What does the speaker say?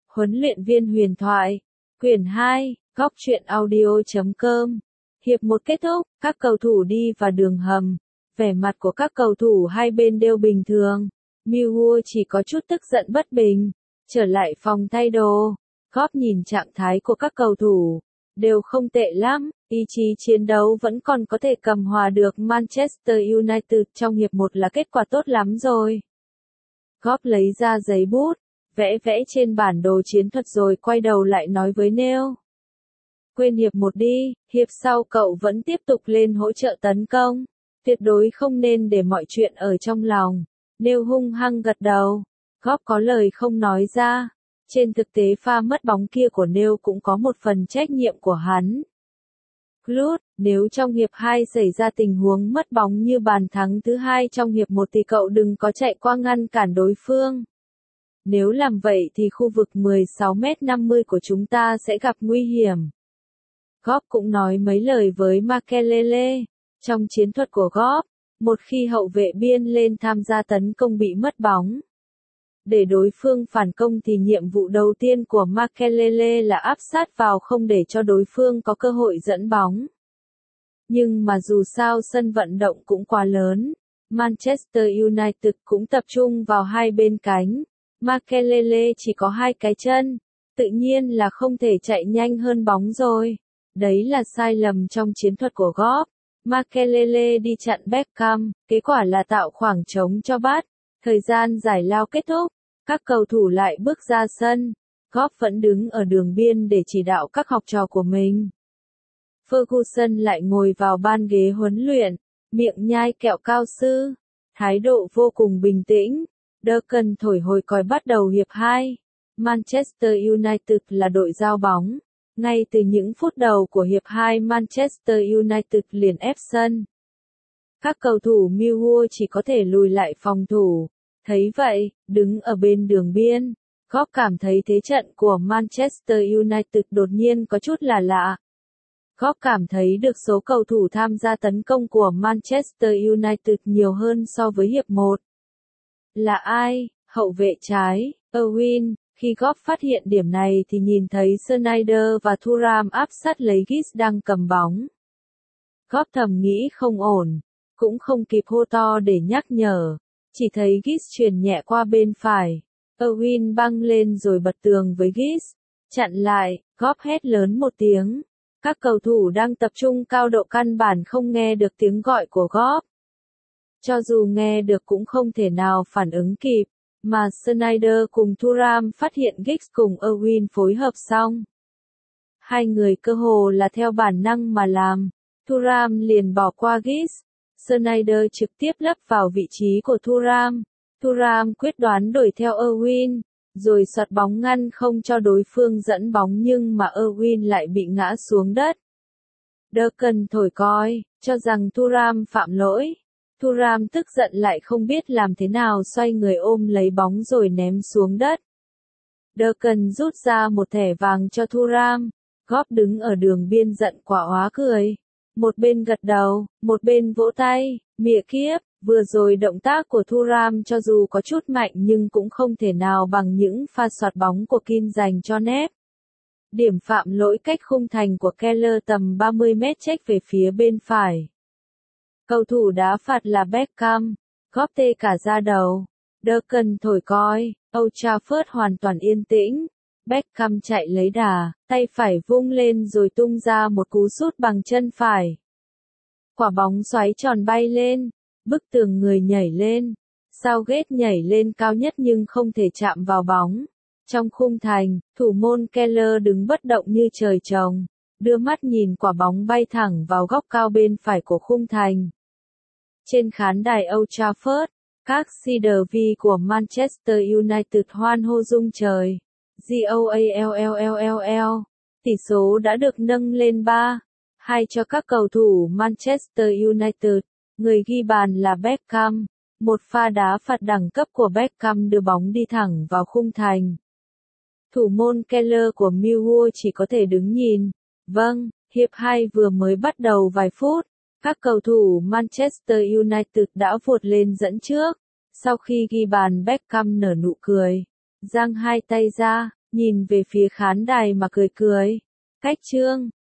Huấn luyện viên huyền thoại. Quyển 2, góc truyện audio.com. Hiệp 1 kết thúc, các cầu thủ đi vào đường hầm. Vẻ mặt của các cầu thủ hai bên đều bình thường. Millwall chỉ có chút tức giận bất bình. Trở lại phòng thay đồ. Klopp nhìn trạng thái của các cầu thủ. Đều không tệ lắm, ý chí chiến đấu vẫn còn có thể cầm hòa được Manchester United trong hiệp 1 là kết quả tốt lắm rồi. Klopp lấy ra giấy bút, vẽ trên bản đồ chiến thuật rồi quay đầu lại nói với Neil. Quên hiệp 1 đi, hiệp sau cậu vẫn tiếp tục lên hỗ trợ tấn công. Tuyệt đối không nên để mọi chuyện ở trong lòng. Neil hung hăng gật đầu. Klopp có lời không nói ra. Trên thực tế pha mất bóng kia của Neil cũng có một phần trách nhiệm của hắn. Klopp, nếu trong hiệp 2 xảy ra tình huống mất bóng như bàn thắng thứ 2 trong hiệp 1 thì cậu đừng có chạy qua ngăn cản đối phương. Nếu làm vậy thì khu vực 16m50 của chúng ta sẽ gặp nguy hiểm. Klopp cũng nói mấy lời với Makelele. Trong chiến thuật của Klopp, một khi hậu vệ biên lên tham gia tấn công bị mất bóng, để đối phương phản công thì nhiệm vụ đầu tiên của Makelele là áp sát vào không để cho đối phương có cơ hội dẫn bóng. Nhưng mà dù sao sân vận động cũng quá lớn, Manchester United cũng tập trung vào hai bên cánh. Makelele chỉ có hai cái chân, tự nhiên là không thể chạy nhanh hơn bóng rồi. Đấy là sai lầm trong chiến thuật của Klopp. Makelele đi chặn Beckham, kết quả là tạo khoảng trống cho Bat. Thời gian giải lao kết thúc, các cầu thủ lại bước ra sân. Klopp vẫn đứng ở đường biên để chỉ đạo các học trò của mình. Ferguson lại ngồi vào ban ghế huấn luyện, miệng nhai kẹo cao su, thái độ vô cùng bình tĩnh. Duncan thổi hồi còi bắt đầu hiệp 2. Manchester United là đội giao bóng. Ngay từ những phút đầu của hiệp 2 Manchester United liền ép sân. Các cầu thủ Millwall chỉ có thể lùi lại phòng thủ. Thấy vậy, đứng ở bên đường biên, Klopp cảm thấy thế trận của Manchester United đột nhiên có chút là lạ. Klopp cảm thấy được số cầu thủ tham gia tấn công của Manchester United nhiều hơn so với hiệp 1. Là ai? Hậu vệ trái, Owen. Khi Klopp phát hiện điểm này thì nhìn thấy Sneijder và Thuram áp sát lấy Giggs đang cầm bóng. Klopp thầm nghĩ không ổn, cũng không kịp hô to để nhắc nhở, chỉ thấy Giggs chuyền nhẹ qua bên phải. Owen băng lên rồi bật tường với Giggs, chặn lại. Klopp hét lớn một tiếng. Các cầu thủ đang tập trung cao độ căn bản không nghe được tiếng gọi của Klopp. Cho dù nghe được cũng không thể nào phản ứng kịp, mà Sneijder cùng Thuram phát hiện Giggs cùng Owen phối hợp xong. Hai người cơ hồ là theo bản năng mà làm. Thuram liền bỏ qua Giggs. Sneijder trực tiếp lấp vào vị trí của Thuram. Thuram quyết đoán đuổi theo Owen, rồi xoạt bóng ngăn không cho đối phương dẫn bóng nhưng mà Owen lại bị ngã xuống đất. Duncan thổi còi, cho rằng Thuram phạm lỗi. Thuram tức giận lại không biết làm thế nào xoay người ôm lấy bóng rồi ném xuống đất. Duncan rút ra một thẻ vàng cho Thuram. Klopp đứng ở đường biên giận quả hóa cười. Một bên gật đầu, một bên vỗ tay, mịa kiếp, vừa rồi động tác của Thuram cho dù có chút mạnh nhưng cũng không thể nào bằng những pha xoạt bóng của Keane dành cho Nep. Điểm phạm lỗi cách khung thành của Keller tầm 30 mét chếch về phía bên phải. Cầu thủ đá phạt là Beckham. Klopp tê cả da đầu. Duncan thổi còi. Old Trafford hoàn toàn yên tĩnh. Beckham chạy lấy đà, tay phải vung lên rồi tung ra một cú sút bằng chân phải. Quả bóng xoáy tròn bay lên. Bức tường người nhảy lên. Southgate nhảy lên cao nhất nhưng không thể chạm vào bóng. Trong khung thành, thủ môn Keller đứng bất động như trời trồng, đưa mắt nhìn quả bóng bay thẳng vào góc cao bên phải của khung thành. Trên khán đài Old Trafford, các Cedar-V của Manchester United hoan hô rung trời. Goallll. Tỷ số đã được nâng lên 3-2 cho các cầu thủ Manchester United. Người ghi bàn là Beckham. Một pha đá phạt đẳng cấp của Beckham đưa bóng đi thẳng vào khung thành. Thủ môn Keller của Millwall chỉ có thể đứng nhìn. Vâng, hiệp 2 vừa mới bắt đầu vài phút. Các cầu thủ Manchester United đã vụt lên dẫn trước. Sau khi ghi bàn Beckham nở nụ cười. Giang hai tay ra, nhìn về phía khán đài mà cười cười. Cách chương